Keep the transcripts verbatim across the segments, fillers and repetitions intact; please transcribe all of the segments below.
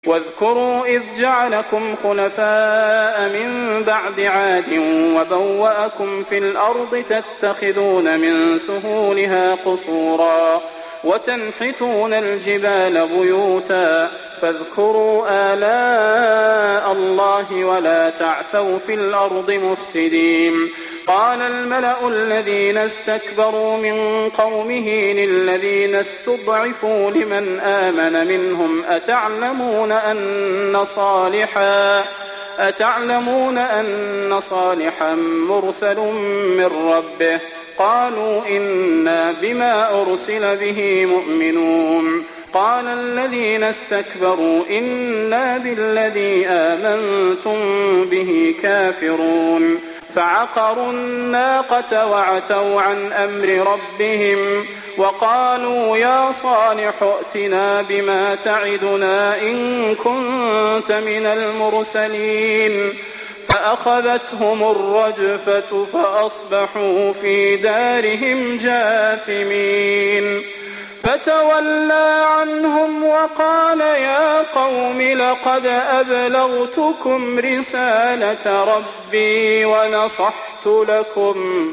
واذكروا إذ جعلكم خلفاء من بعد عاد وبوأكم في الأرض تتخذون من سهولها قصورا وتنحتون الجبال بيوتا فاذكروا آلاء الله ولا تعثوا في الأرض مفسدين. قال الملأ الذين استكبروا من قومه للذين استضعفوا لمن آمن منهم أتعلمون أن صالحا أتعلمون أن صالحا مرسل من ربه قالوا إنا بما أرسل به مؤمنون. قال الذين استكبروا إنا بالذي آمنتم به كافرون فعقروا الناقة وعتوا عن أمر ربهم وقالوا يا صالح ائتنا بما تعدنا إن كنت من المرسلين فأخذتهم الرجفة فأصبحوا في دارهم جاثمين. فتولى عنهم وقال يا قوم لقد أبلغتكم رسالة ربي ونصحت لكم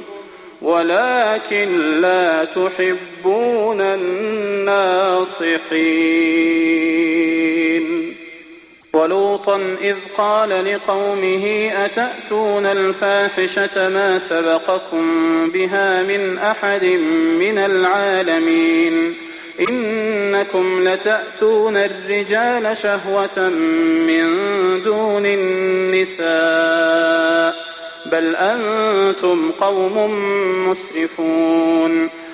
ولكن لا تحبون الناصحين. ولوطا إذ قال لقومه أتأتون الفاحشة ما سبقكم بها من أحد من العالمين إنكم لتأتون الرجال شهوة من دون النساء بل أنتم قوم مسرفون.